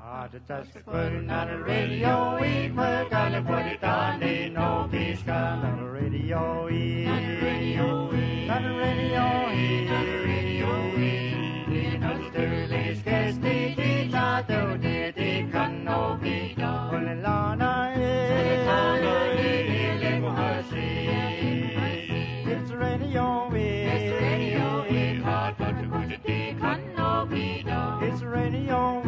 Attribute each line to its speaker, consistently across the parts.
Speaker 1: Just putting on the radio, we're gonna put it on the no peace gun on the radio, on the radio, on the radio, on the radio, in Australia's case, the teacher do the can no be done. Only Lana is it's radio, it's radio, it's hard to put it can no be done. It's radio,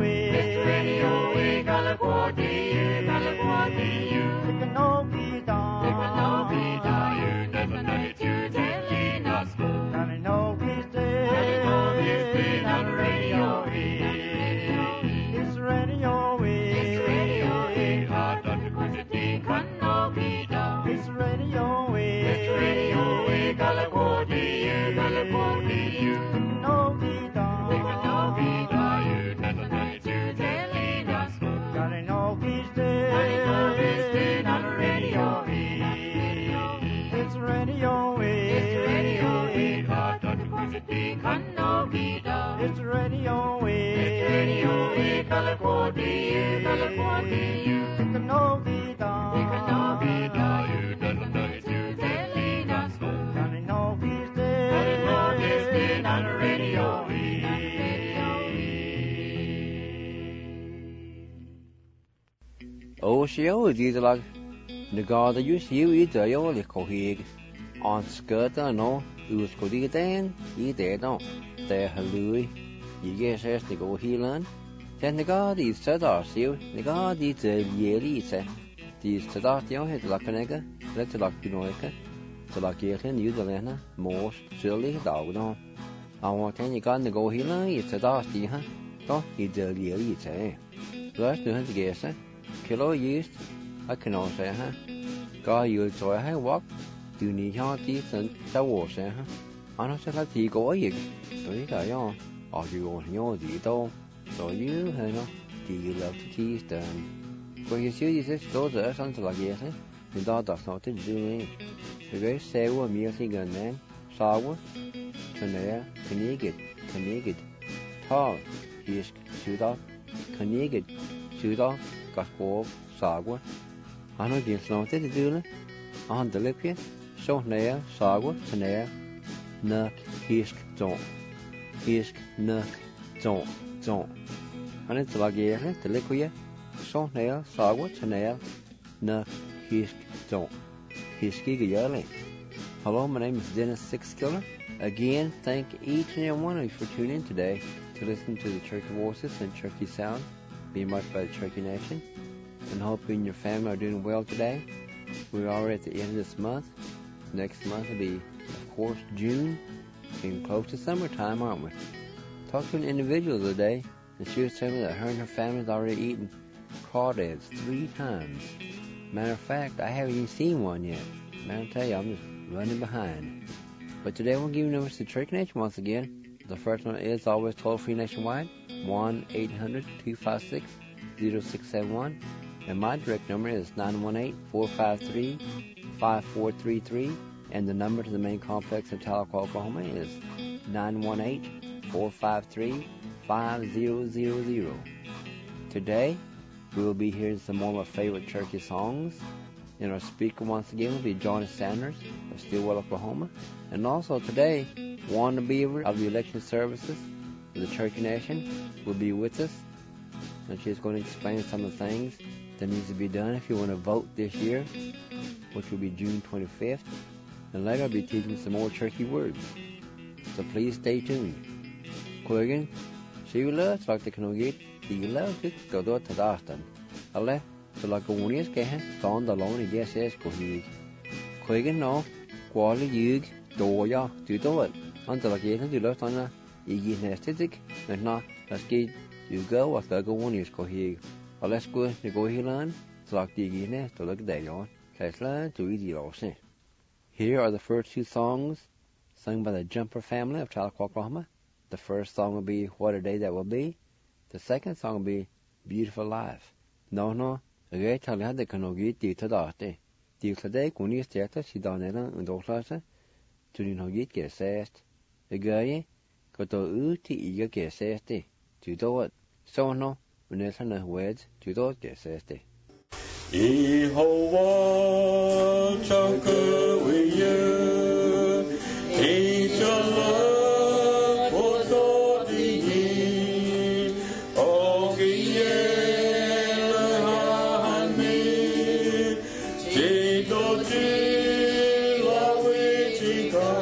Speaker 1: California, it can no be done. It can no be done. You never know it, you telling us. And I know he's dead. And I know he's dead on the radio. It's radio. It's radio. Hard to put it can no be done. It's radio. It's radio. California, it can no be done. It can no be done. You never know it, you telling us. God, I know he's dead. I know he's dead on the radio. It's radio. It's radio. Hard to put it can no be done. It's radio. It's radio. California, it can no be done. It can no be done. You never know it, you telling us. God, I know he's dead. I know he's dead on the radio.
Speaker 2: Ocean is like the god you see with the only cohig on skirt no who's could eat then eat it no there hallui you guess as to go healing then the god is set our seal the god is a yearly set these to that you had like a nigga let's like you know to like you can use the lena most surely dog no I want to you go healing is to that the huh đó is a yearly set right to have guess kilo yeast I can all say ha có nhiều rồi hay walk từ ní cho tí sân sao wo sẽ ha anh sẽ là gì có gì đấy cả nhau ở nhiều nhau gì đâu rồi như hay nó thì là tí tần có những thứ gì sẽ số giờ sang là gì thế mình đó đặt nó tới gì này cái xe của mình thì gần nè sao quá cho nên cái này thao thì chữ đó cái này chữ đó các cô sao quá anh nói chuyện sao thế thì nữa anh tự lấy biết số này sao quá thế này nợ hisk nợ trộn anh ấy tự làm gì hết tự lấy cái số này sao quá thế này nợ hisk trộn hisk cái gì vậy? Hello, my name is Dennis Sixkiller. Again, thank each and every one of you for tuning in today to listen to the Cherokee Voices and Cherokee Sound, being marked by the Cherokee Nation. And hope you and your family are doing well today. We're already at the end of this month. Next month will be, of course, June. Getting close to summertime, aren't we? Talked to an individual today, and she was telling me that her and her family has already eaten crawdads 3 times. Matter of fact, I haven't even seen one yet. Man, I tell you, I'm just running behind. But today we'll give you numbers to Cherokee Nation once again. The first one is always toll-free nationwide, 1-800-256-0671. And my direct number is 918-453-5433. And the number to the main complex in Tahlequah, Oklahoma is 918-453-5000. Today, we will be hearing some more of my favorite Cherokee songs. And our speaker once again will be Johnny Sanders of Stillwell, Oklahoma. And also today, Wanda Beaver of the election services for the Cherokee Nation will be with us. And she's going to explain some of the things that needs to be done if you want to vote this year, which will be June 25th. And later I'll be teaching some more Cherokee words. So please stay tuned. Quigan, she loves like the Canogate, she loves it, go to Tadastan. Ale, so like a one is getting, on the loan, yes, yes, go he. Quigan, no, quality yug, do ya, do it. Until like you left on a, you get aesthetic, and not, let's get you go, what the go one is go he. Or let's go to go here learn, so like the guinness to look day on, Tesla to easy also. Here are the first 2 songs sung by the Jumper family of Tahlequah, Oklahoma. The first song will be What a Day That Will Be. The second song will be Beautiful Life. No, a tell you the Kanogi did today. The today, when you start, she done it and all classes. To the Nogit get assessed. The guy got to eat get assessed. To do it. So no, When I words to those says they.
Speaker 1: Yehovah cakap wiyah, insyaAllah kotor tinggi, ogiye lahani, cito cila wicika,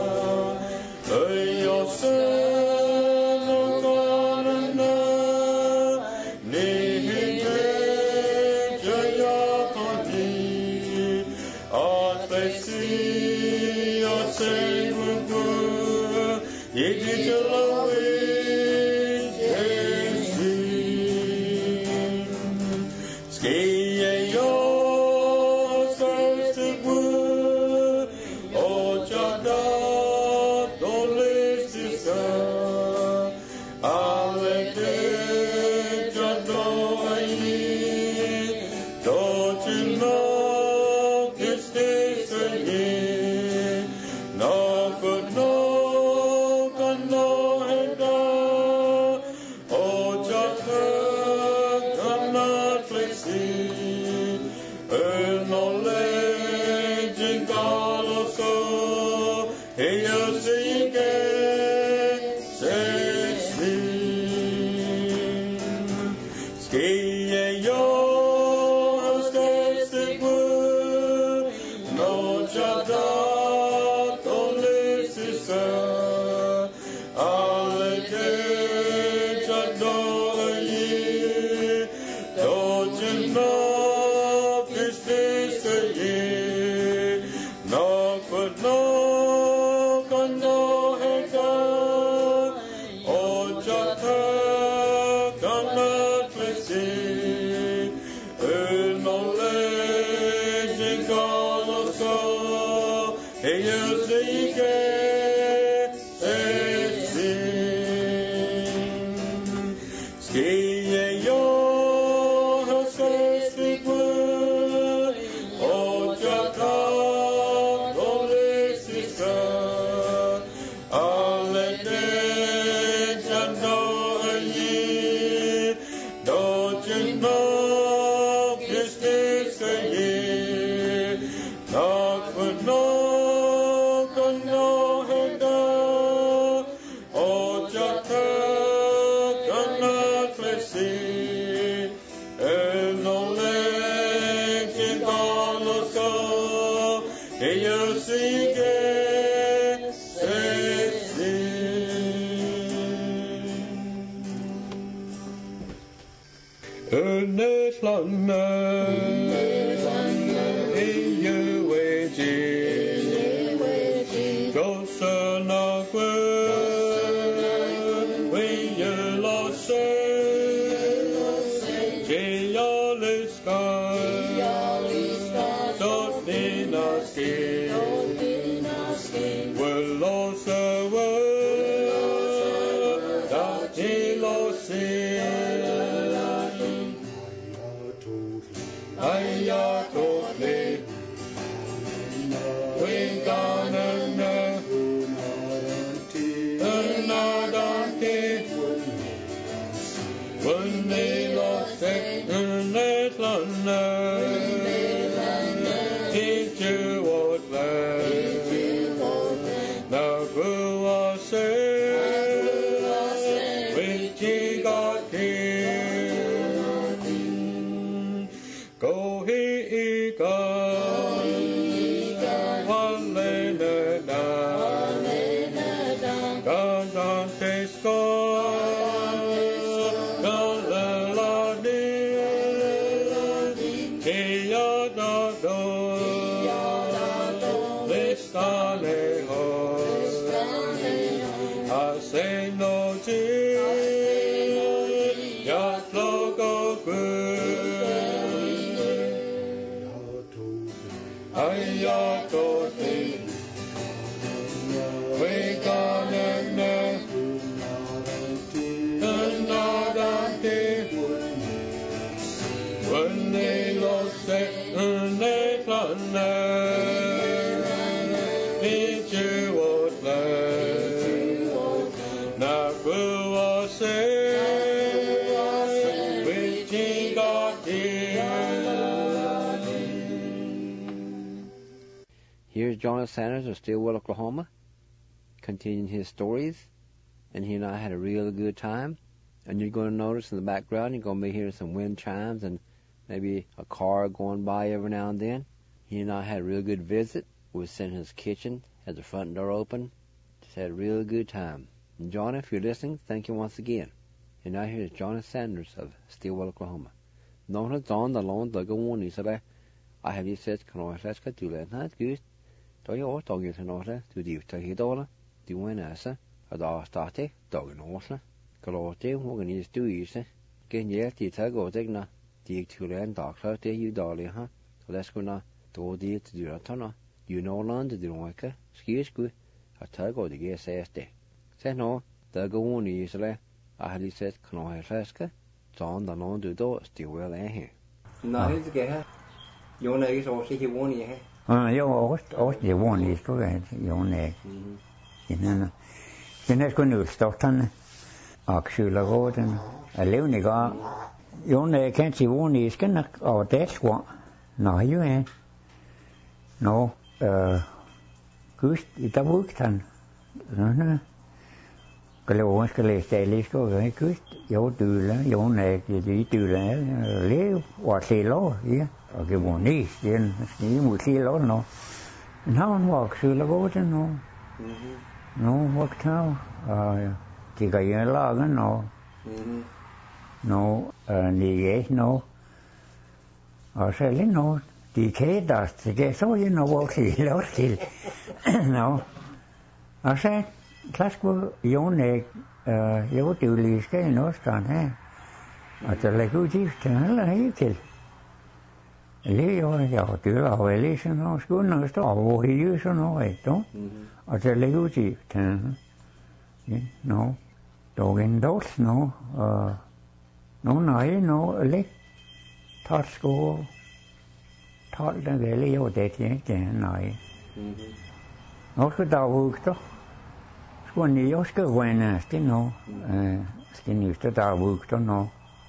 Speaker 1: ayosan okarana, nihite jayakati, atesi asenguku, yedi jalawi jesi, skiye yo sestibu, ochada dolesisa, alete jadoai, docina kistesanye, no good no kano heda, ochata kana flexi, knowledge in Galoso, Eyasike, Sesi, Skiye yo, Stesibu, no Jada, Tolisisa, Aleke, Jadoyi, Dojino, Kistisaye, no good no kano heka, ojata kana flexi, knowledge in Galoso, eyasike sesi, skiye yo sestibu, ojata dolesisa, alete jadoyi, docino kistisaye, nakvano kano heda, ojata kana flexi, knowledge in Galoso, eyasike sesi. Netlana, eyeweji, gosanakwe, weyelase, jeyaliska, dotninaski, welosewe, datilosi, ayatole, winganana, unadante, unelose, unetlana, ijuotla, naguase, wichigati, Kohika, Walenada, Gandantesko, Galaladi, Kiyadado, Listaneho, Asenoji, Yatlogoku, Ayatote, Wekanana, Unadante, Unelose, Unetlana, Ijuotla, Naguase,
Speaker 2: Jonas Sanders of Stillwell, Oklahoma, continuing his stories, and he and I had a real good time. And you're going to notice in the background, you're going to be hearing some wind chimes and maybe a car going by every now and then. He and I had a real good visit. We were sitting in his kitchen, had the front door open, just had a real good time. And John, if you're listening, thank you once again. And now here's Jonas Sanders of Stillwell, Oklahoma. Nó John the long the go on is I have you said can I let's get to that not good. Do you all talk to know that to the $2 do when asa a start dog no Kalote what can do is get yet the go take na the to land doctor there you dolly huh so let's go na to the to do that you know land to do like excuse good a go the get says there say no the go on is I have you said can I let's get John the long do still well here now he's get your name is also he won here
Speaker 3: jo også vån I skulle jo ne innan den skulle starten aksylaråden alevniga jo ne kan se vån I skal og det skulle nej jo no gust I der vugtan nå Kalau skal læse det skal gust jo dule jo ne de dule lev og se lov ja og det var næst den snige muslimer nå men han var skulle gå til nå var klar det kan jeg lage nå nej nå og så lige nå de kæder det så jeg nå var til lov til nå og så klasker jo ne jo det lige skal nå stand her og så lægger ud til eller helt til Leo ja det var vel sådan noget skulle stå over I sådan noget då og så lægge ud til no dog en dos no no nej no læg tager sko tager den vel jo det nej og så der vugter skulle ni jo skal vende det no skal ni stå der vugter no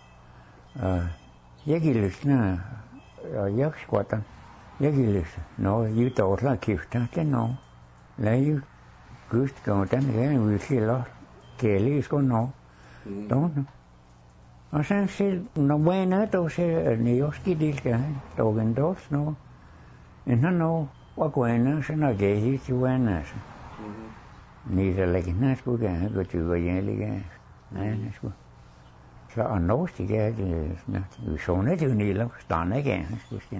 Speaker 3: jeg gilder jeg squatter jeg gilder no you don't like it det no lei gust går den gang vi skiller kæle sko no don't og så selv no bueno to se ni jo skal det skal dogen dos no en han no var bueno så når det er til bueno ni der lægger næs på gang går til jeg ligge nej sgu så og nå stiger det vi så net jo ni lov stand igen skulle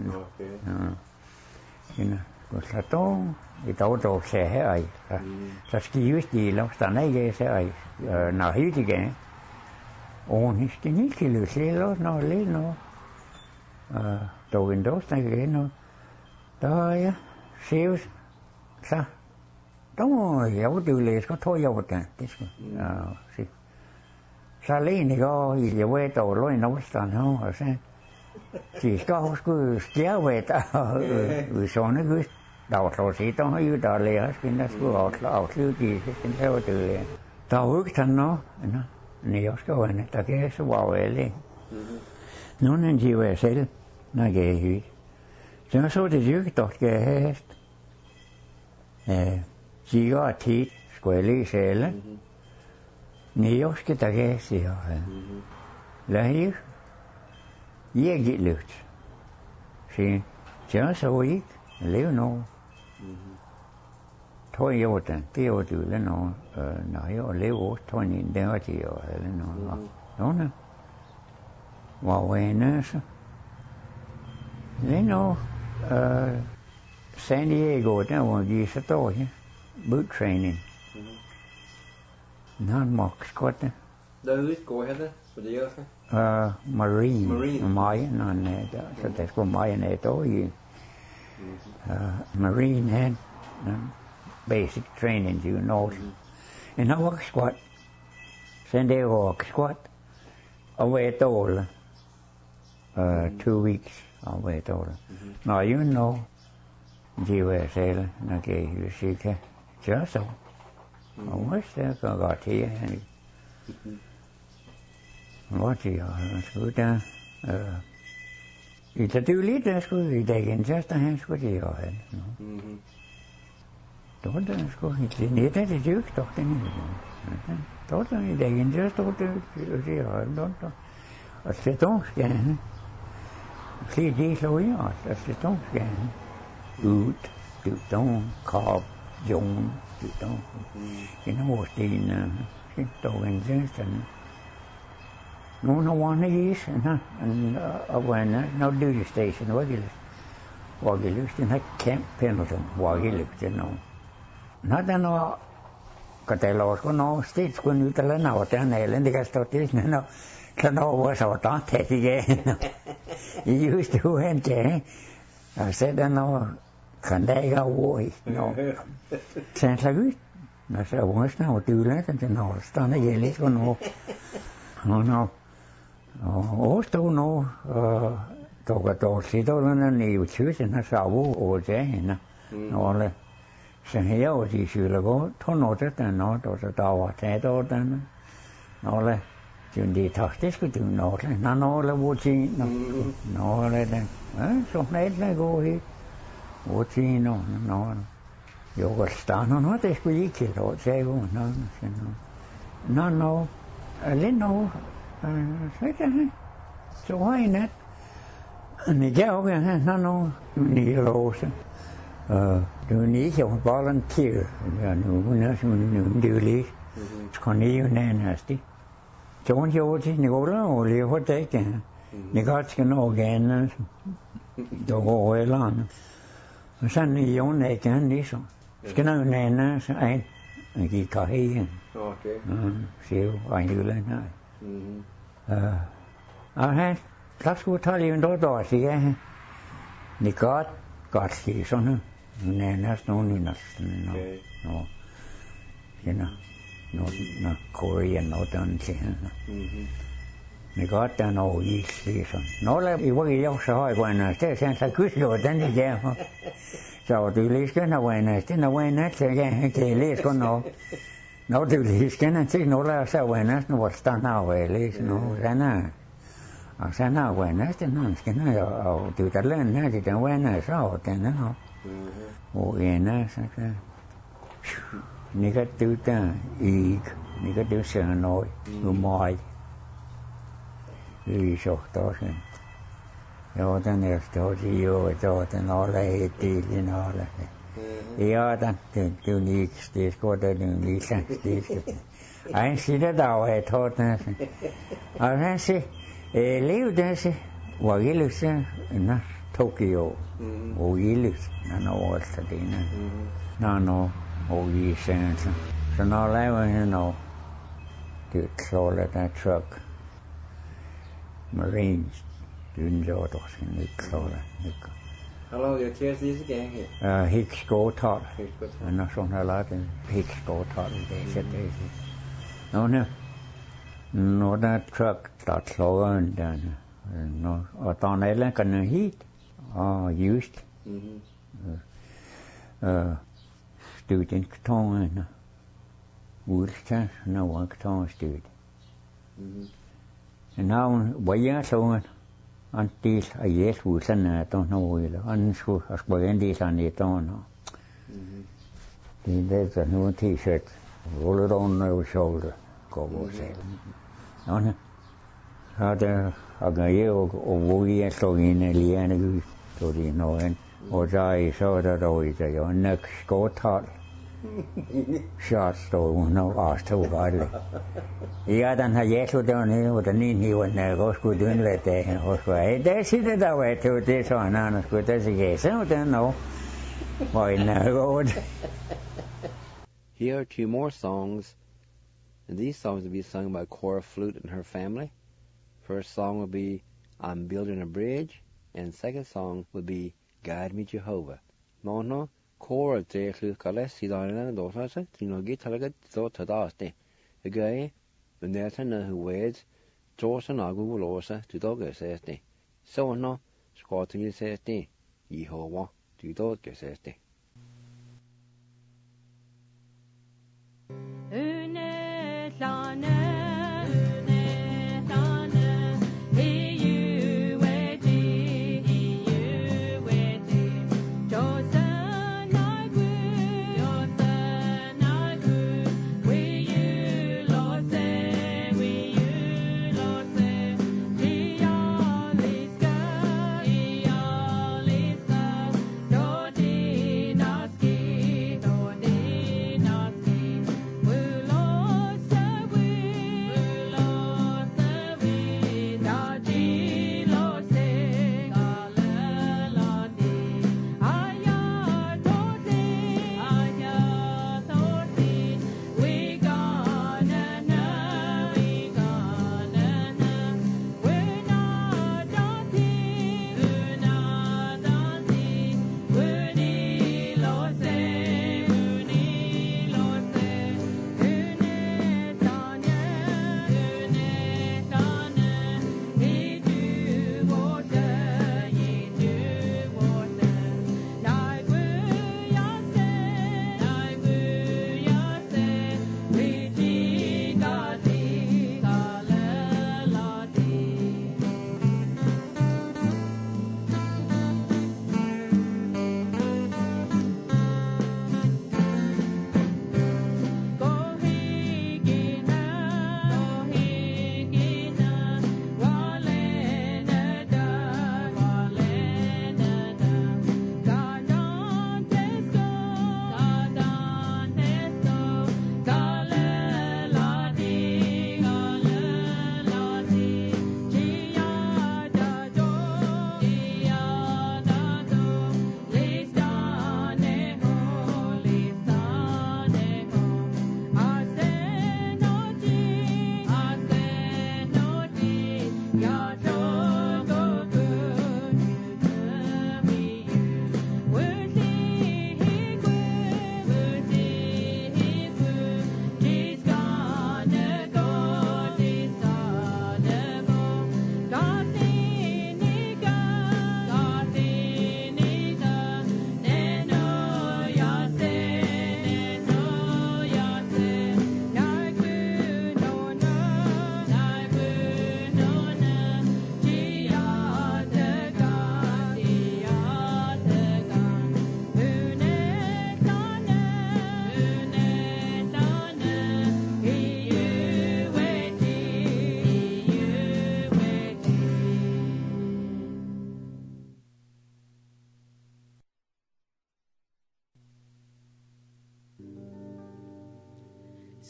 Speaker 3: ja så då I dag ser her så skrives de lov stand ikke så når helt igen og ni skal ni til løse når lidt nu dog en dos igen nu der ja ses så då jeg vil læse godt tror jeg det skal se så alene går I det ved og løg Nordstrand her og så de skal også stjerve der sådan gust der var så set der jo der lærer skal der skulle afslutte de den her det der var ikke sådan noget nej jeg skal være der kan så var alle nogen de var selv når jeg hørte så det jo ikke dog skal have siger tit skulle jeg læse alle nej jeg skal der kan sige lad jeg gik lidt se så ikke leve noget tror jeg var den det var det noget når jeg leve også tror jeg det var det jo eller noget nogen var en så noget San Diego der var de så dårlige boot training han mock skotte
Speaker 2: der udgår her så det er også
Speaker 3: Marine så der skulle Marine der i Marine had basic training you know and I walk squat San Diego squat away at all 2 weeks away at all now you know de var selv når jeg siger så så og hvad der går til hvad det skulle der I det jo lidt der skulle I da igen så der han skulle det jo Toată școala, tineta de Jews, toată ne. Toată ne de gândesc toată ziua, toată. Asta tonsken. Fler de slår jag, asta tonsken. Ut, utan kap, jon, utan. Innan årstiden, dagen tjänsten. No one is, and no duty station, Wagilust in Camp Pendleton, Wagilust, no. Katalosko no steeds kun ytellä nautaan eilen dikastotis no was ota tetige used to went I said no kandega woi no sen sagut no se was no tyle että no stana jelis no osto no toka ni utsysen savu oje no ole sen heosi syylläko tonotetaan no tuossa tavateetaan no ole tyndi tahtisku tunnolle no ole vuosi no ole so näille gohi vuosi no jokostaan no tehku ikilo se on no linno sekä se aina niin käy no niin loose Ni jo volunteer. Ja nu dulis. Kan I jo nærmest. John Jordi, ni går og lever det ikke. Ni godt skal nå gerne. Der går eller. Og sådan I jo ikke ligesom. Skal nå nærmest en. Jeg gik her. Okay. Se jo en lille nej. Han der skulle tage en der siger. Ni godt sige sådan. Nærmest nogen i næsten. No Korean nodan til men godt der noget i sådan. Nå lad I var jo så høj på en det sen så kyslå den der. Så du læser den af en så jeg kan læse kun noget. Nå du læser den til noget der så var nu stand af læse nu sådan. Og så når den skal og du der lærer nær det den så den her. Og en så Nika tuta ik, nika tu sanoi, umai. Sohtoisen. Jootan estosi jootan ole etilin ole. Jootan tuli stis kotonin lisästis. Ain sitä tauhe totan. Ain se liutense Wagilus na Tokyo. Wagilus na osta dina. No. Oh, ye sense. So now I to control that truck. Marines doing the autos in the controller.
Speaker 2: How long your kids these again here?
Speaker 3: Hicks go taught. And not so a lot of Hicks go taught. They said no, that truck starts slower and no, or down island can heat. Used. Student kartongen. Udskast, når var kartongen student. En navn, hvor jeg så en del af jeres udsendet, der når eller anden skulle en del af net der. Det er der nu en t-shirt. Roll it on your shoulder. Gå på selv. Nå, så der har jeg og hvor jeg slog ind i lærerne, så det er noget. Og så der dog i det, og nok skåttal. Shots stod no afstod godt. Ja, den har jeg så dernede, og den ene hiver den og skulle dønne lidt af, og skulle der sidder der var til det så en anden skulle der sige, så den nu. Hvor en godt.
Speaker 2: Here are two more songs, and these songs will be sung by Cora Flute and her family. First song will be I'm Building a Bridge, and second song will be Guide Me Jehovah. No. Cora te khale sidana dosa se tinogi talaga so tadaste again when there's another words josa nagu losa to dog seste so no squatting seste Jehovah to dog seste
Speaker 1: Your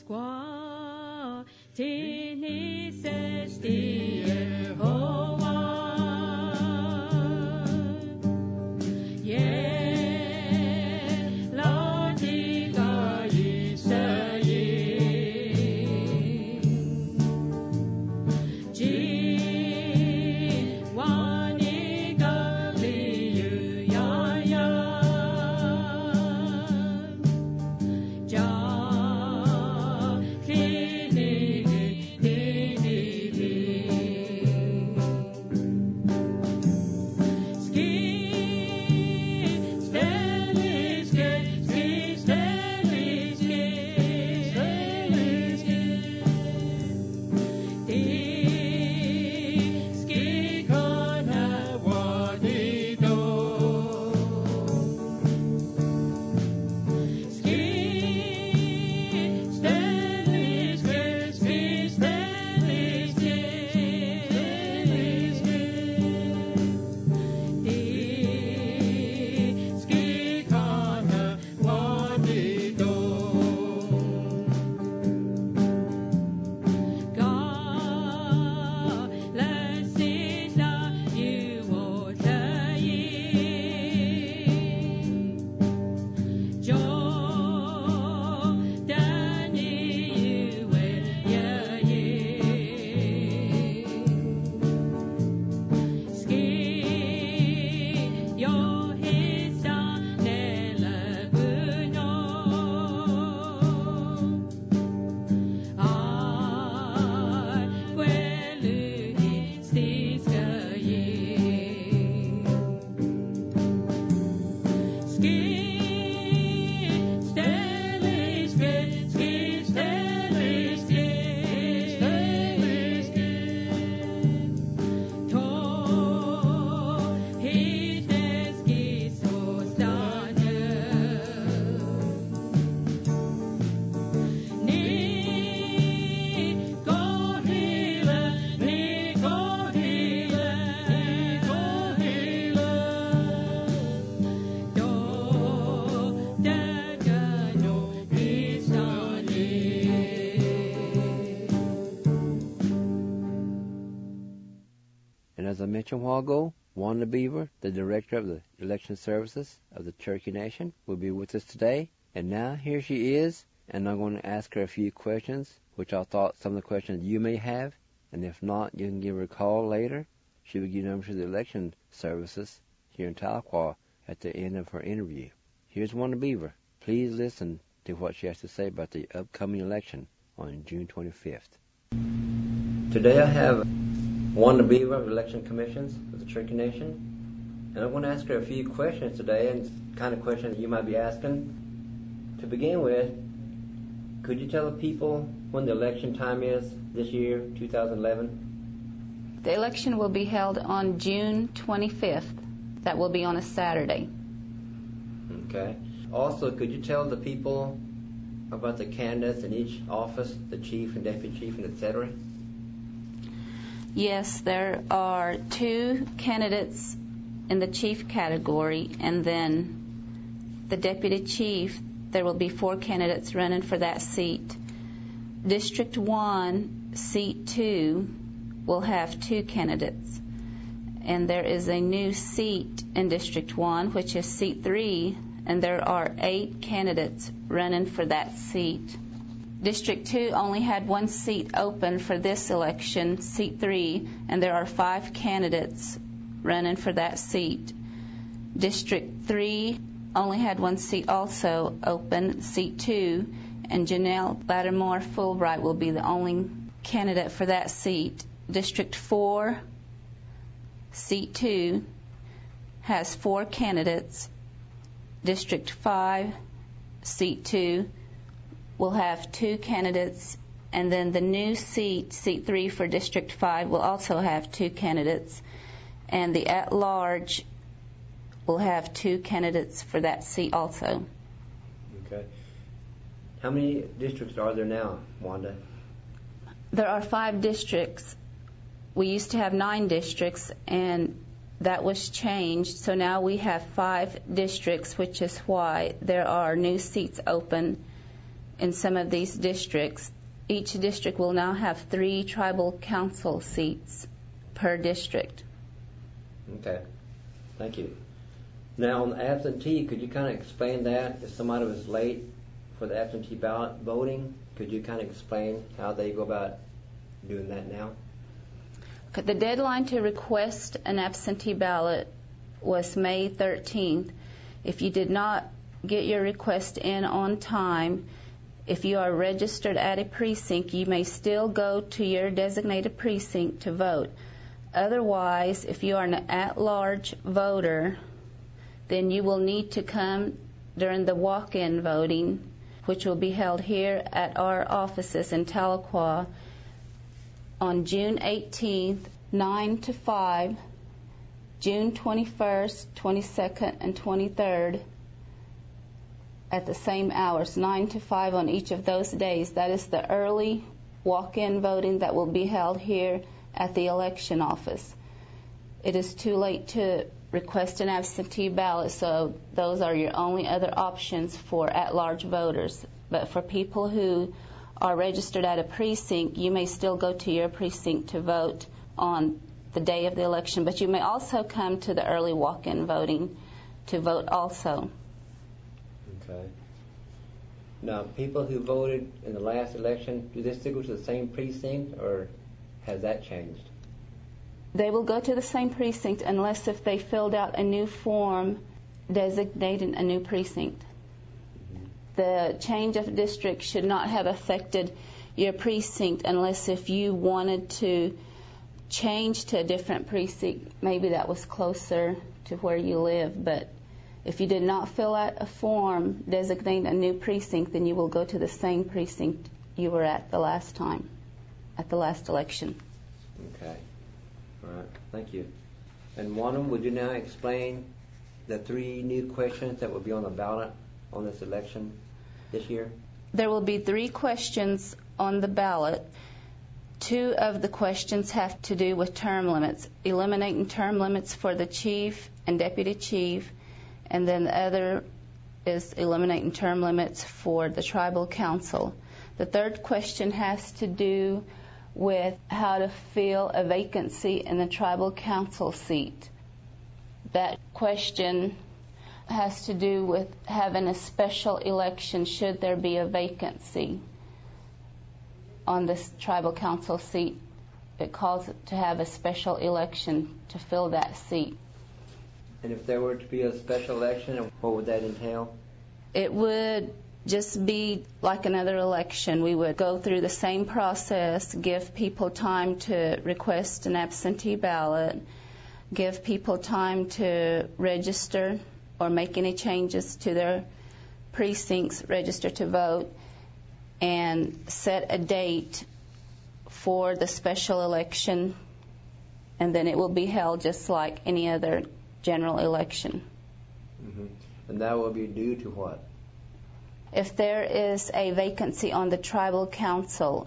Speaker 2: As I mentioned a while ago, Wanda Beaver, the Director of the Election Services of the Cherokee Nation, will be with us today. And now here she is, and I'm going to ask her a few questions, which I thought some of the questions you may have, and if not, you can give her a call later. She will give numbers to the Election Services here in Tahlequah at the end of her interview. Here's Wanda Beaver. Please listen to what she has to say about the upcoming election on June 25th. Today I have Wanda Beaver of Election Commissions of the Cherokee Nation, and I'm going to ask her a few questions today, and kind of questions you might be asking. To begin with, could you tell the people when the election time is this year, 2011?
Speaker 4: The election will be held on June 25th. That will be on a Saturday.
Speaker 2: Okay. Also, could you tell the people about the candidates in each office, the chief and deputy chief and etc.?
Speaker 4: Yes, there are 2 candidates in the chief category, and then the deputy chief, there will be 4 candidates running for that seat. District 1, seat 2, will have 2 candidates. And there is a new seat in District 1, which is seat 3, and there are 8 candidates running for that seat. District 2 only had 1 seat open for this election, seat 3, and there are 5 candidates running for that seat. District 3 only had 1 seat also open, seat 2, and Janelle Lattimore Fulbright will be the only candidate for that seat. District 4, seat 2, has 4 candidates. District 5, seat 2, will have 2 candidates, and then the new seat, seat 3 for District 5, will also have 2 candidates, and the at-large will have 2 candidates for that seat also.
Speaker 2: Okay. How many districts are there now, Wanda?
Speaker 4: There are 5 districts. We used to have 9 districts, and that was changed, so now we have 5 districts, which is why there are new seats open in some of these districts. Each district will now have 3 tribal council seats per district.
Speaker 2: Okay, thank you. Now, on the absentee, could you kind of explain that? If somebody was late for the absentee ballot voting, could you kind of explain how they go about doing that now?
Speaker 4: Okay, the deadline to request an absentee ballot was May 13th. If you did not get your request in on time, if you are registered at a precinct, you may still go to your designated precinct to vote. Otherwise, if you are an at-large voter, then you will need to come during the walk-in voting, which will be held here at our offices in Tahlequah on June 18th, 9 to 5, June 21st, 22nd, and 23rd at the same hours, 9 to 5 on each of those days. That is the early walk-in voting that will be held here at the election office. It is too late to request an absentee ballot, so those are your only other options for at-large voters. But for people who are registered at a precinct, you may still go to your precinct to vote on the day of the election, but you may also come to the early walk-in voting to vote also.
Speaker 2: Okay. Now, people who voted in the last election, do they still go to the same precinct, or has that changed?
Speaker 4: They will go to the same precinct unless if they filled out a new form designating a new precinct. Mm-hmm. The change of district should not have affected your precinct unless if you wanted to change to a different precinct, maybe that was closer to where you live. But if you did not fill out a form designating a new precinct, then you will go to the same precinct you were at the last time, at the last election.
Speaker 2: Okay. All right. Thank you. And Wanam, would you now explain the 3 new questions that will be on the ballot on this election this year?
Speaker 4: There will be 3 questions on the ballot. 2 of the questions have to do with term limits, eliminating term limits for the chief and deputy chief, and then the other is eliminating term limits for the tribal council. The 3rd question has to do with how to fill a vacancy in the tribal council seat. That question has to do with having a special election should there be a vacancy on this tribal council seat. It calls it to have a special election to fill that seat.
Speaker 2: And if there were to be a special election, what would that entail?
Speaker 4: It would just be like another election. We would go through the same process, give people time to request an absentee ballot, give people time to register or make any changes to their precincts, register to vote, and set a date for the special election, and then it will be held just like any other general election.
Speaker 2: Mm-hmm. And that will be due to what?
Speaker 4: If there is a vacancy on the tribal council,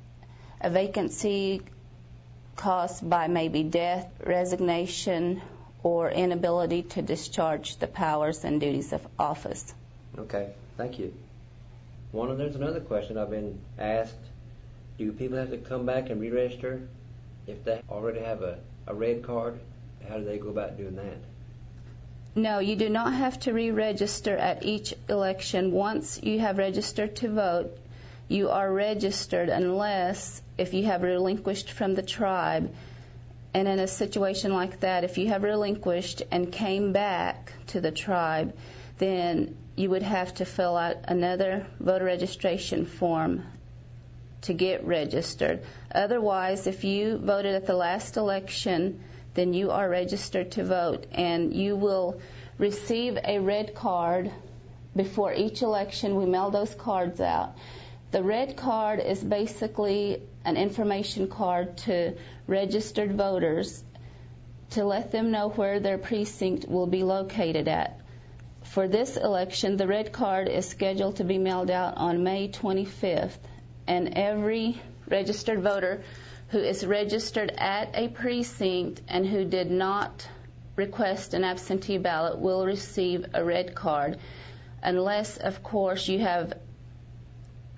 Speaker 4: a vacancy caused by maybe death, resignation, or inability to discharge the powers and duties of office.
Speaker 2: Okay, thank you. There's another question I've been asked. Do people have to come back and re-register if they already have a red card? How do they go about doing that?
Speaker 4: No, you do not have to re-register at each election. Once you have registered to vote, you are registered unless if you have relinquished from the tribe. And in a situation like that, if you have relinquished and came back to the tribe, then you would have to fill out another voter registration form to get registered. Otherwise, if you voted at the last election, then you are registered to vote, and you will receive a red card before each election. We mail those cards out. The red card is basically an information card to registered voters to let them know where their precinct will be located at. For this election, the red card is scheduled to be mailed out on May 25th, and every registered voter who is registered at a precinct and who did not request an absentee ballot will receive a red card, unless, of course, you have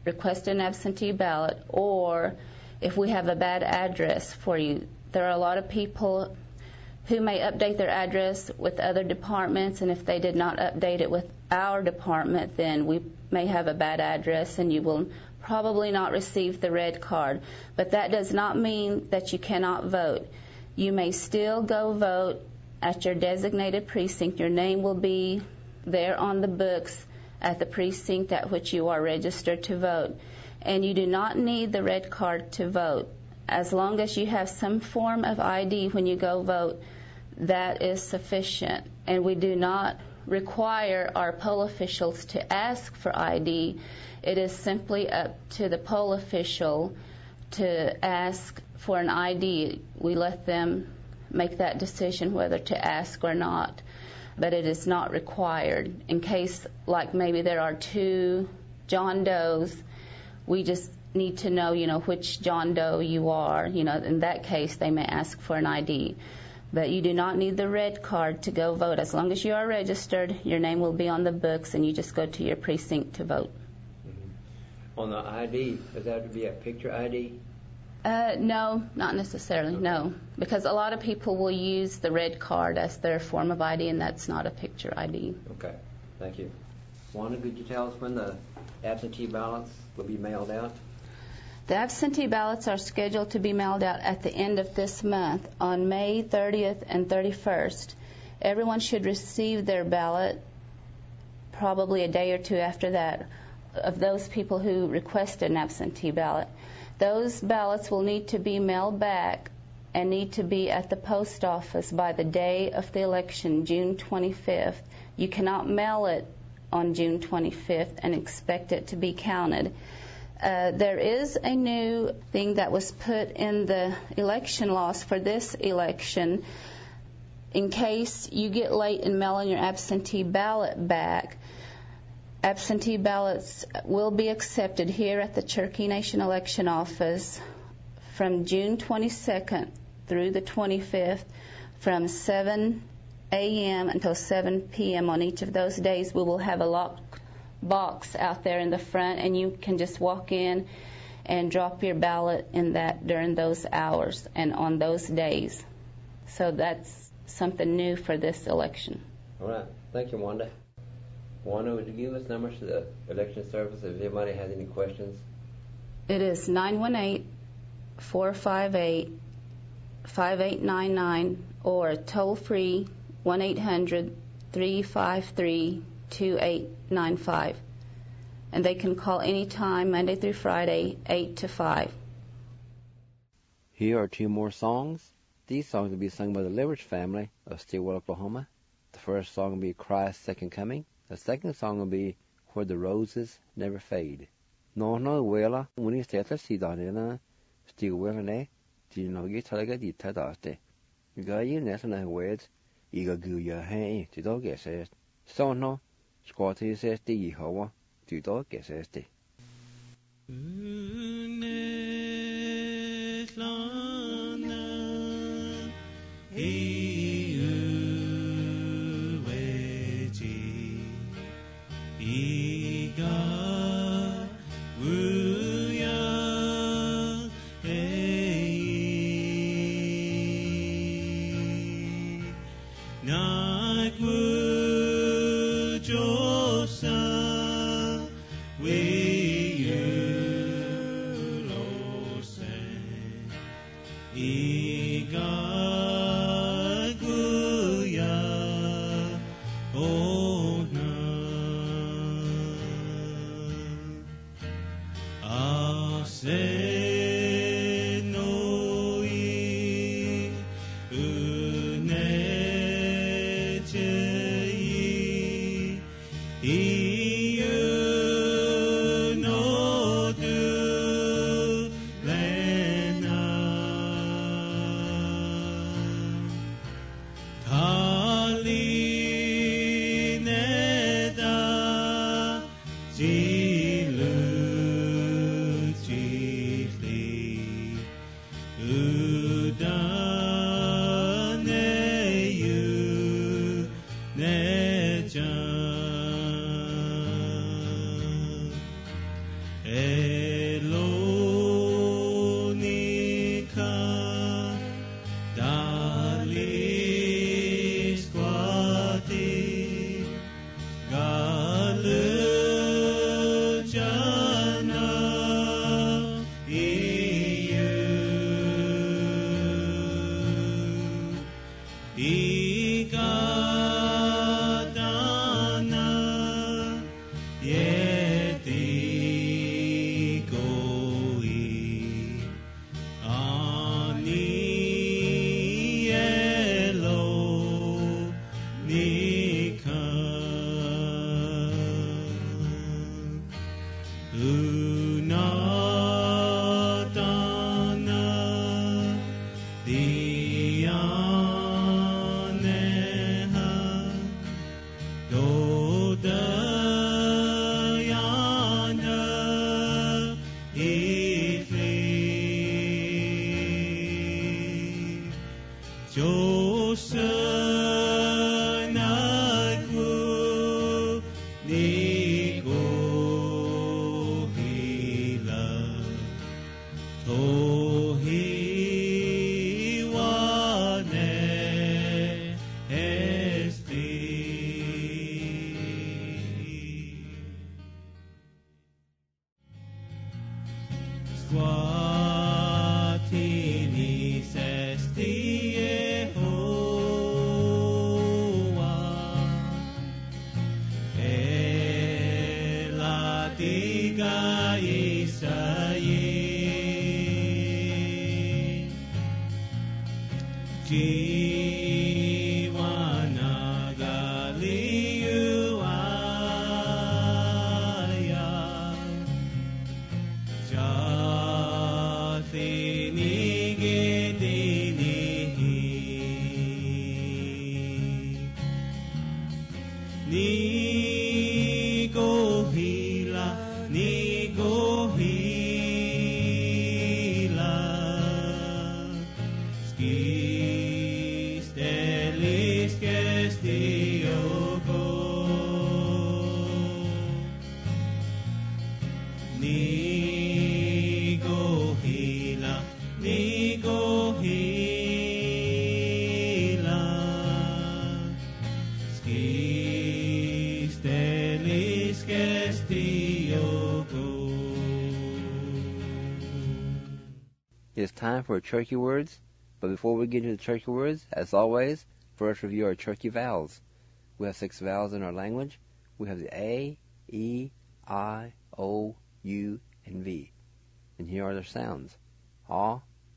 Speaker 4: request an absentee ballot, or if we have a bad address for you. There are a lot of people who may update their address with other departments, and if they did not update it with our department, then we may have a bad address and you will probably not receive the red card. But that does not mean that you cannot vote. You may still go vote at your designated precinct. Your name will be there on the books at the precinct at which you are registered to vote. And you do not need the red card to vote. As long as you have some form of ID when you go vote, that is sufficient. And we do not require our poll officials to ask for ID. It is simply up to the poll official to ask for an ID. We let them make that decision whether to ask or not, but it is not required. In case, like maybe there are two John Does, we just need to know, which John Doe you are. In that case, they may ask for an ID. But you do not need the red card to go vote. As long as you are registered, your name will be on the books, and you just go to your precinct to vote.
Speaker 2: Mm-hmm. On the ID, does that have to be a picture ID?
Speaker 4: No, not necessarily, no. Because a lot of people will use the red card as their form of ID, and that's not a picture ID.
Speaker 2: Okay, thank you. Wanda, could you tell us when the absentee ballots will be mailed out?
Speaker 4: The absentee ballots are scheduled to be mailed out at the end of this month on May 30th and 31st. Everyone should receive their ballot probably a day or two after that, of those people who requested an absentee ballot. Those ballots will need to be mailed back and need to be at the post office by the day of the election, June 25th. You cannot mail it on June 25th and expect it to be counted. There is a new thing that was put in the election laws for this election. In case you get late in mailing your absentee ballot back, absentee ballots will be accepted here at the Cherokee Nation Election Office from June 22nd through the 25th from 7 a.m. until 7 p.m. on each of those days. We will have a locked box out there in the front, and you can just walk in and drop your ballot in that during those hours and on those days. So that's something new for this election.
Speaker 2: All right. Thank you, Wanda. Wanda, would you give us numbers to the election service if anybody has any questions?
Speaker 4: It is 918-458-5899 or toll-free 1-800-353-2895. And they can call anytime, Monday through Friday, 8 to 5.
Speaker 2: Here are two more songs. These songs will be sung by the Liverich family of Stillwell, Oklahoma. The first song will be Christ's Second Coming. The second song will be Where the Roses Never Fade. No wela uni steta sidana Stillwell ne di no gi talaga di tadaste. Ga yi nesna wed iga guya he ti do gese. So no squati se ti hawa ti do gese ste. It's time for Cherokee Words, but before we get into the Cherokee Words, as always, first review our Cherokee vowels. We have 6 vowels in our language. We have the A, E, I, O, U, and V. And here are their sounds. A,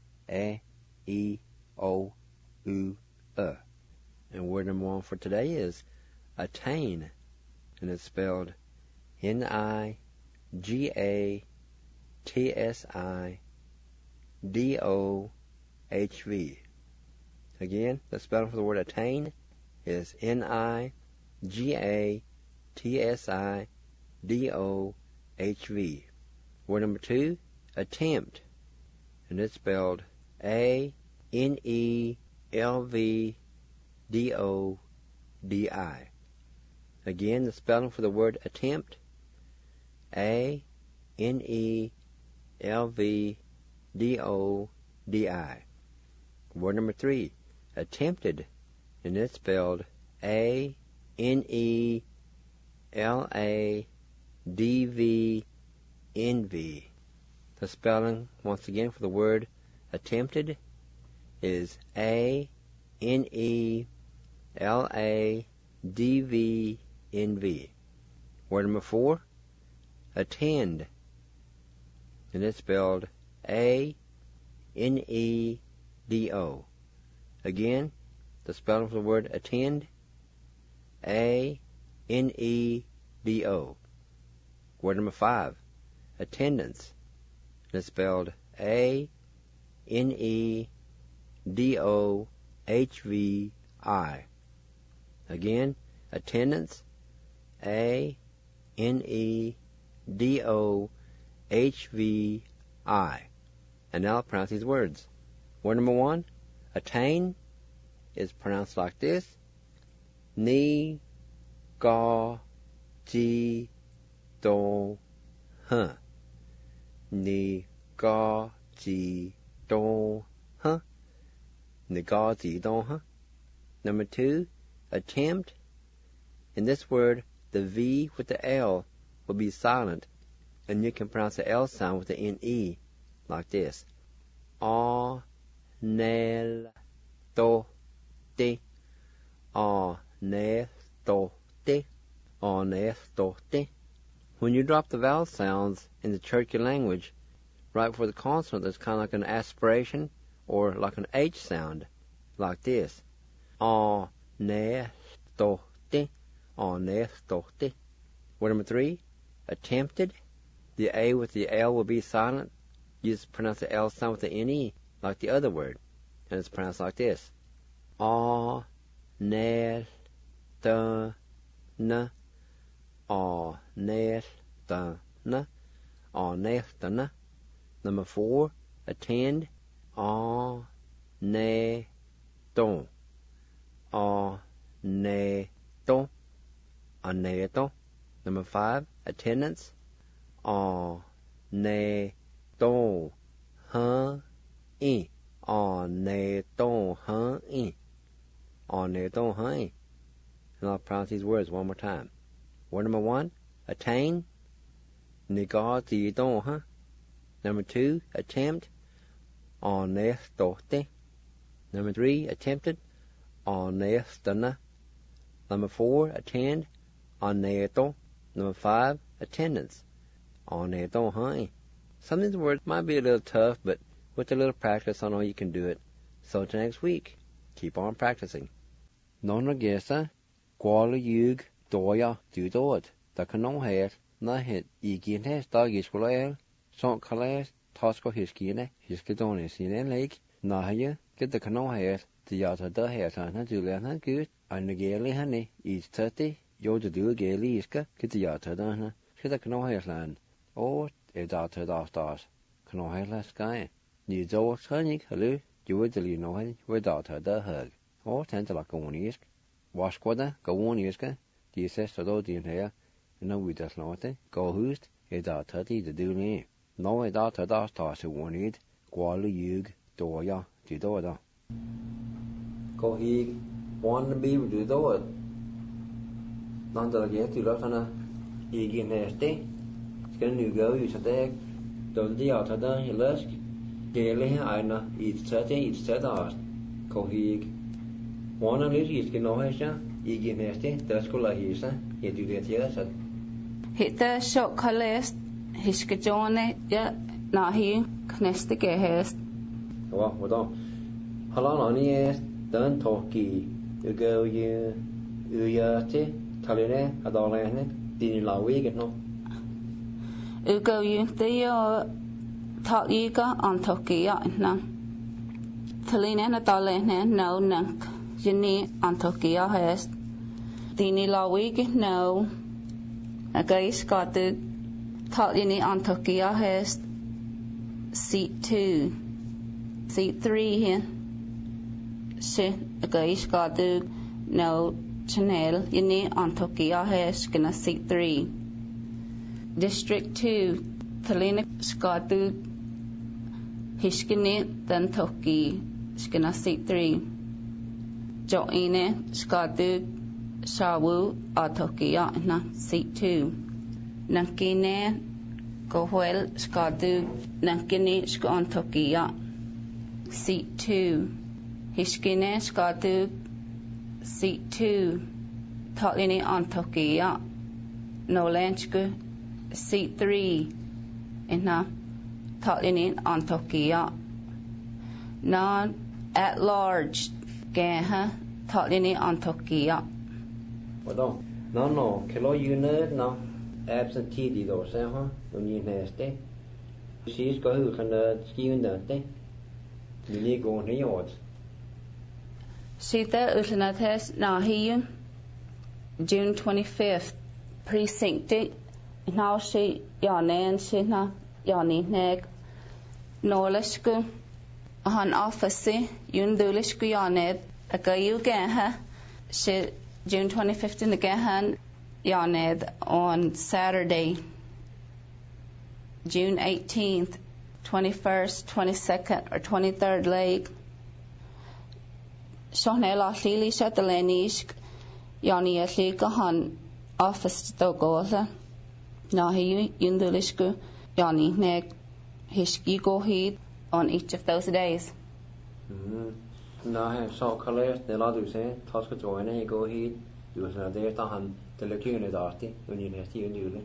Speaker 2: E, O, U, And word number 1 for today is attain, and it's spelled N-I-G-A-T-S-I-D-O-H-V. Again, the spelling for the word attain is N-I-G-A-T-S-I-D-O-H-V. Word number 2, attempt, and it's spelled A-N-E-L-V-D-O-D-I. Again, the spelling for the word attempt, A-N-E-L-V-D-O-D-I. Word number 3, attempted, and it's spelled A-N-E-L-A-D-V-N-V. The spelling, once again, for the word attempted is A-N-E-L-A-D-V-N-V. Word number 4, attend, and it's spelled A-N-E-D-O. Again, the spelling for the word attend, A-N-E-D-O. Word number 5, attendance, and it's spelled A-N-E-D-O-H-V-I. Again, attendance, A-N-E-D-O-H-V-I. And now I'll pronounce these words. Word number 1, attain, is pronounced like this. Ni, ga, ji, do, huh. Ni, ga, ji, do, huh. Ni, ga, ji, do, huh. Number 2, attempt. In this word, the V with the L will be silent, and you can pronounce the L sound with the N-E, like this. A, nel, do, te. A, ne, do, te. A, ne, do, te. When you drop the vowel sounds in the Cherokee language, right before the consonant, there's kind of like an aspiration, or like an H sound, like this. A, ne, do, te. A, ne, do, te. Word number 3, attempted. The A with the L will be silent. You just pronounce the L sound with the N-E, like the other word. And it's pronounced like this. A, ne, da, na. A, ne, da, na. A, ne, da, na. Number 4, attend. A, ne, ton. Ornato. Ornato. Number 5, attendance. Ornato. Huh-in. Ornato. Huh-in. Ornato. Huh-in. And I'll pronounce these words one more time. Word number 1, attain. Negatido, huh? Number 2, attempt. Honestote. Number 3, attempted. Honestana. Number 4, attend. Honesto. Number 5, attendance. Honesto, huh? Some of these words might be a little tough, but with a little practice, I know you can do it. So till next week, keep on practicing. Non regessa, quale yug, doya, dudod, da canon hair, na hit, igin has dog iscolael, son cales, tosco hiskine, hiskidonis in a lake, na haye, get the canon hair, the yata da hair, and Juliana good, and the gaily honey, each 30, yo to do a gaily iska, get the yata dana, get the canon hair land, or a data da stars, canon hair last sky. You do turning, hello, you would delete no one without her the hug, or tend to like a 1 isk. Wash quada, go 1 iska, the sister do the hair, and no with us not, go host, a dot 30 the do me. No, a dot her da stars who won it, quali yug, doya, do do. Go he, one to be do do it. None that again to look on a egin nasty. Skin you go, you said, don't the out of the lusk. Gaily, I know, each 30, each 30. Go he, one of these is no hesha, egin nasty, that's cool like his, you do that here, said.
Speaker 4: Hit the shock list, his kajone, ya, na he, knestic hest.
Speaker 2: Well, hold on. How long on yes, done talky, you go you yati, taline, adolene, didn't la week, no.
Speaker 4: You go you, they talk yiga on Tokia, no. Taline, adolene, no, nunk, Jenny on Tokia hest. Dini la week, no. A guy's got the talk Jenny on Tokia hest. Seat 2. Seat 3 here. She, a guy's got the no channel, Jenny on Tokia hest, gonna seat 3. District 2. Talina got the Hishkini, then Toki, gonna seat 3. Joine, got the Shawu, Tokia, na seat 2. Nankine, Gohwell, Skadu, Nankini, Skon Tokia, seat 2. Hishkine, Skadu, seat 2. Totlini on Tokia, no Lenchku, seat 3. Inna, Totlini on Tokia. Non at large, Gaha, Totlini on Tokia.
Speaker 2: Well, no, kilo unit, no. Absentee though, say, huh? When you nasty. She's got who can ski in that day. You need go on the yards.
Speaker 4: See that Utanates Nahian, June 25th, precinct it. Now she Yanan Sina Yani Neg Norlishku, an office, Yundulishku Yaned, a Gayu Gaha, she June 25th in the Gahan. Yaned on Saturday, June 18th, 21st, 22nd, or 23rd leg. Shonela Lili Shatalenish, Yani Atlikahan, office to Goza. Nahi Yundulishku, Yani Neg, Hishki go heed on each of those days.
Speaker 2: Nahi, so colors, the lot of say, Tosca Joanna, go heed. You was not there to hunt the lacuna darty when you nasty and you.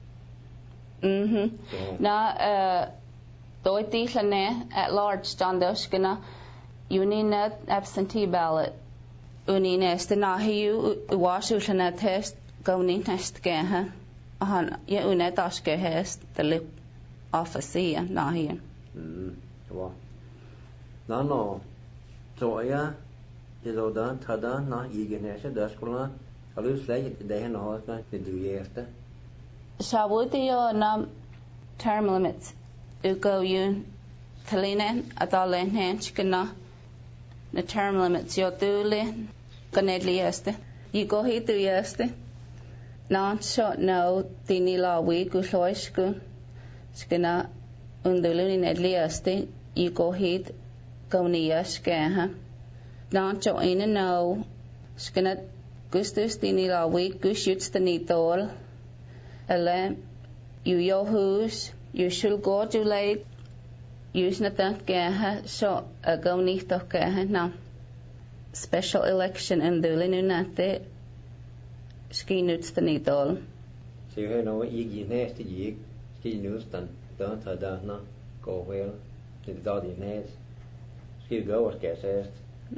Speaker 4: Na, Doity Lane at large Standoshkina, Unina absentee ballot. Unines, the Nahiu, Washington test, going test gaha. Ya Unetaske has the lip office here, Nahian.
Speaker 2: Well, no. Joya. Is all done, Tada, not Eganessa, Dascola, a loose leg, they had no husband, they do ye after.
Speaker 4: Shawudio num term limits. Ugo yun, Talina, Adalan Hanchkana, na term limits yo dúle ganedliaste. You go hit the yaste. Not shot no dini la we go loisku. Skina unduluni nedliaste. You go hit goniaske. Not jo in and no. Skina gustus dini la we go shoots the nidol. Ele you yo who's you should go to late. Use na tank gaha so a goni to gaha now. Special election in Dulinu Nate ski nuts the nidol.
Speaker 2: So you know what you nasty yig ski news done don't no go well to the dodgy nets. Ski go what gets asked.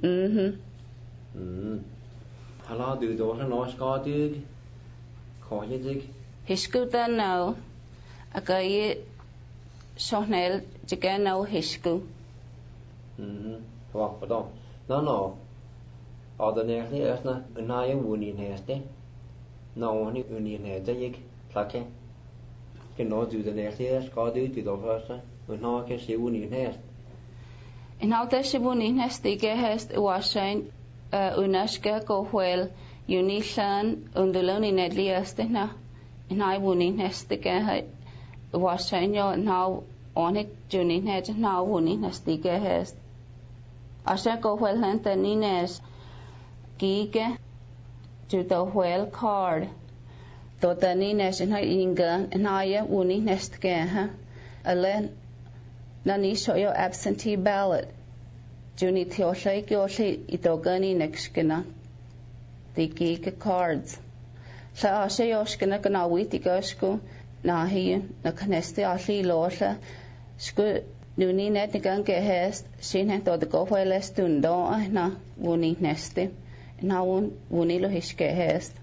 Speaker 2: Hello do daughter no scar dig call you dig.
Speaker 4: Hisku dan no a guy sonel jigan no hisku.
Speaker 2: Well, but no. Other nearly as na anaya wooning haste. No one union has a yig, clacking. Can not do the nearly as God do to the person, when no can see wooning haste.
Speaker 4: In how does she wooning hastige hast washing unaska go well, unishan unduloni nedliaste na. In I wooning hastige washing your now on it, Junin has now wooning hastige hast. I shall go well and the Nines. Gige to the whale card. To the Nines in her inga and I wuni nest gaha. Alen nani show your absentee ballot. Juni Theoshake Yoshi itogani nexkina. The gige cards. Sa ashe yoshkina gana witi gosku. Nahi na canesti ashi losha. Sku nuni net nigan gehest. Shin had the go whale stundo na wuni nesti. Now wuni lo hiske hest.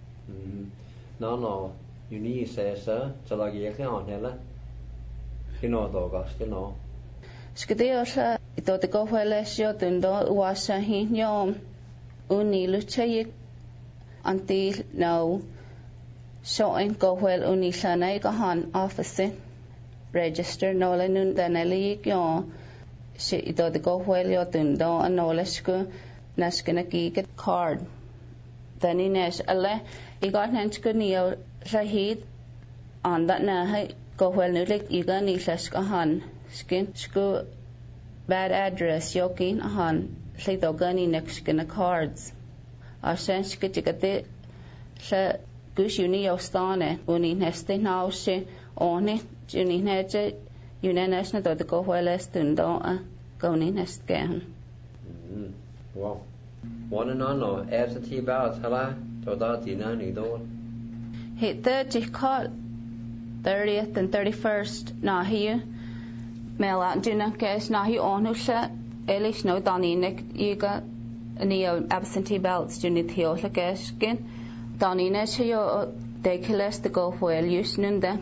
Speaker 2: No. You need say sir, till I get on hella. You know August, you know.
Speaker 4: Skadiosa ito the go whale shot tundo wasa hin yom uni luchayik until now showing go well uni shanay gahan office register no le nun daneli yo she ito the go well yo tundo anolesku naskina giga card. Then Ines alle I got hens neo shahid on that na go well nulik iga ni han skin sku bad address yokin han shito gani next gonna cards. Our sense kitikate sha gush uni ostane uni neste now she on it juni neje unenashna do the go well estundo go ni nest gan.
Speaker 2: Wow. One and no absentee ballots, hello, to that the door.
Speaker 4: Hit 30 caught 30th and 31st, nah here. Mail out dinner case, nah he on who set, Elish no Doninek, you got any absentee ballots, you need the other case again. Doninek, you they kills the go well, use noon that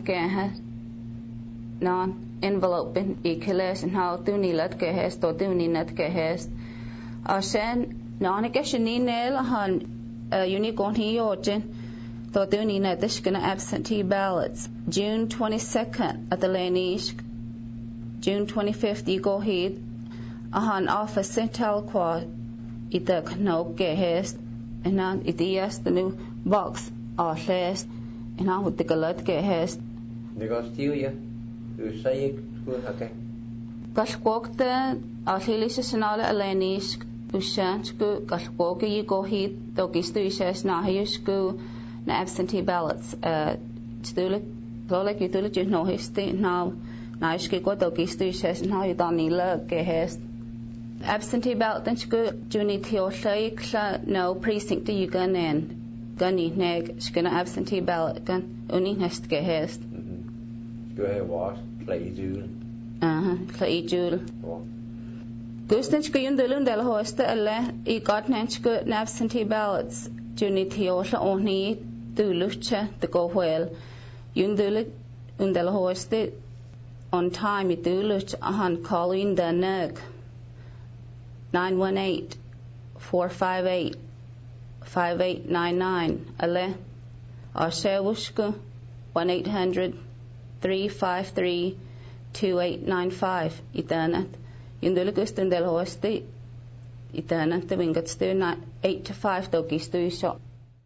Speaker 4: can non envelope in kills and how do ni let get hest or do ni net get hest. I send non guess you need nail han unique on here origin though do need net this gonna absentee ballots June 22nd at the Lanish June 25th you go ahead han office central qua ita no get hest and now it yes the new box or last and I would take a lot get hest
Speaker 2: because still you say okay
Speaker 4: Gas walk the Achilles Sanala Lanish Ushansku Gashwoka you go hit Dogistu Ishes Nahayusku na absentee ballots Stulik Lolek you do it you know history now Naiski go Dogistu Ishes now you don't need luck get absentee ballot then Juni Theoshaik no precinct you gun in gunny neg skina absentee ballot gun uni nest get hest
Speaker 2: go ahead wash play June
Speaker 4: play June Gustensku yundulun del hoste alle I got nensku absentee ballots Juni Theosha oni dulucha the go well yundulik undel hoste on time I duluch ahan calling the neg 918-458-5899 alle Arshewushku 1-800-353-2895 Itanat Yundulik ustundel hoste itana te wingat stu na 8 to 5 doki stu shop.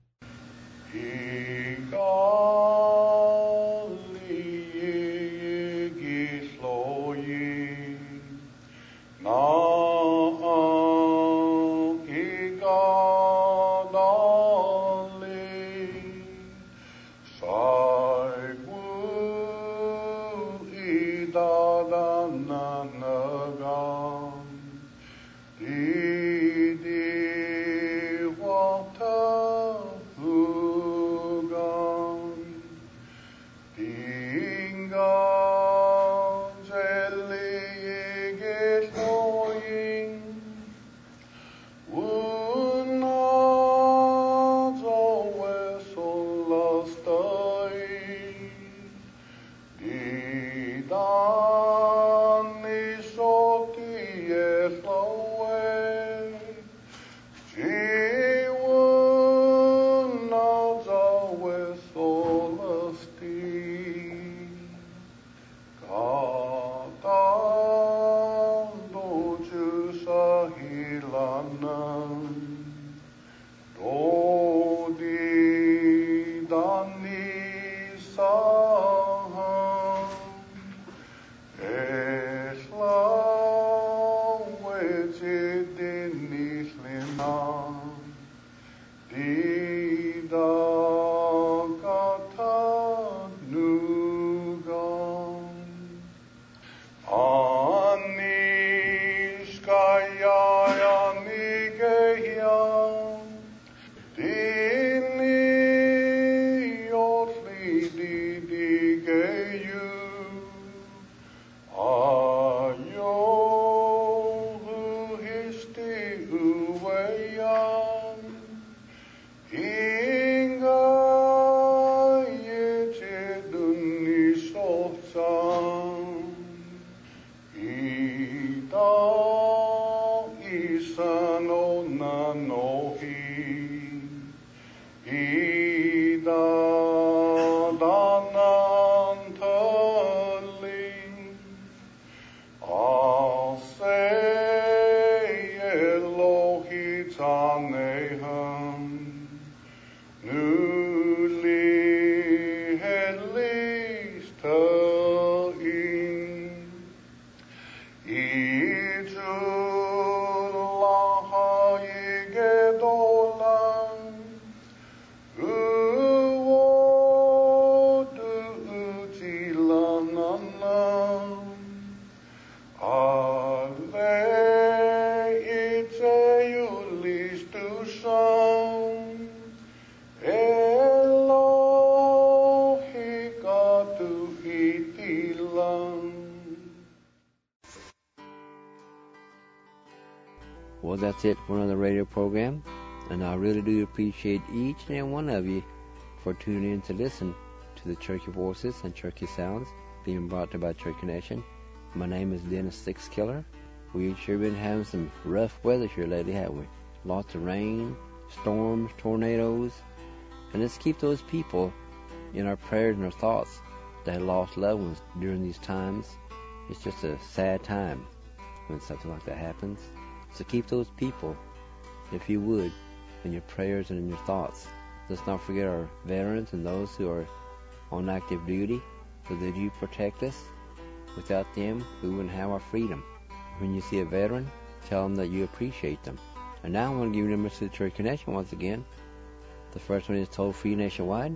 Speaker 2: Well, that's it for another radio program, and I really do appreciate each and every one of you for tuning in to listen to the Cherokee Voices and Cherokee Sounds being brought to you by Cherokee Nation. My name is Dennis Six Killer. We sure been having some rough weather here lately, haven't we? Lots of rain, storms, tornadoes, and let's keep those people in our prayers and our thoughts that have lost loved ones during these times. It's just a sad time when something like that happens. So keep those people, if you would, in your prayers and in your thoughts. Let's not forget our veterans and those who are on active duty, so they do protect us. Without them, we wouldn't have our freedom. When you see a veteran, tell them that you appreciate them. And now I want to give you numbers to the Cherokee Nation once again. The first one is toll-free nationwide,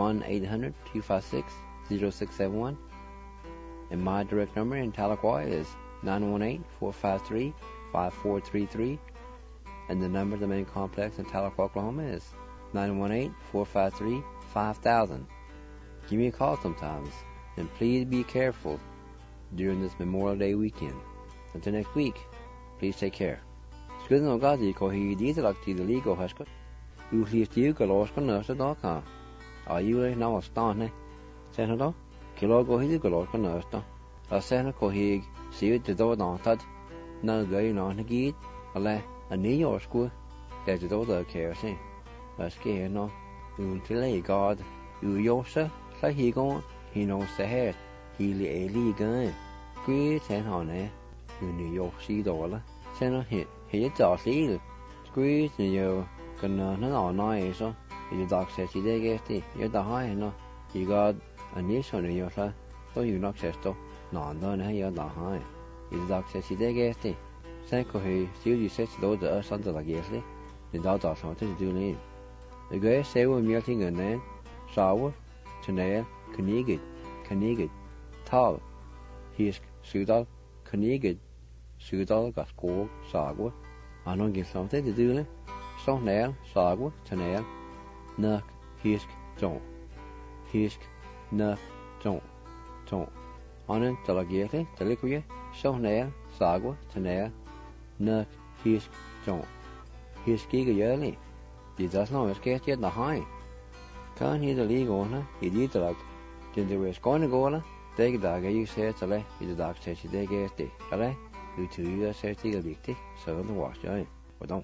Speaker 2: 1-800-256-0671. And my direct number in Tahlequah is 918-453-5433. And the number of the main complex in Tahlequah, Oklahoma is 918-453-5000. Give me a call sometimes, and please be careful during this Memorial Day weekend. Until next week, please take care. Skudden gazi ko hi dizelakti the legal haskot. U hlistu galoska nurse doka. Are you a now stone? Senator, kilogo hi galoska nurse. A senator ko hi see the door not no going on again. Ale a New York school. There's the door care, see. A scare no. Until a god. You yosa, so he gone. He knows the head. He li a legal. Great and on you New York see dollar. Send a hit. he does little. Squeeze you can no nice so. You dog says he they get it. You're the high no. You got a niche on your side. So you not says to. No, you're the high. You dog says he they get it. Sanko he still you says those the something like yesterday. The dog does something to do in. The guy say we're melting and then shower, tonight, Knigget, tall, hisk, sudal, Knigget, sudal, got score, sagwa. I don't get something to do it. So nail, sagwa, tonight, nuck, hisk, nuck, don't. On it, till I get it, till I get so nail, sagwa, tonight, nuck, hisk, don't. Hisk, yearly. He does not escape yet the high. Can't he the league owner? He did the like. Then the was going to go, take a dog, you say it's a lay. The dog says he they get it. A lay. You two, you say it's a leak, so the wash,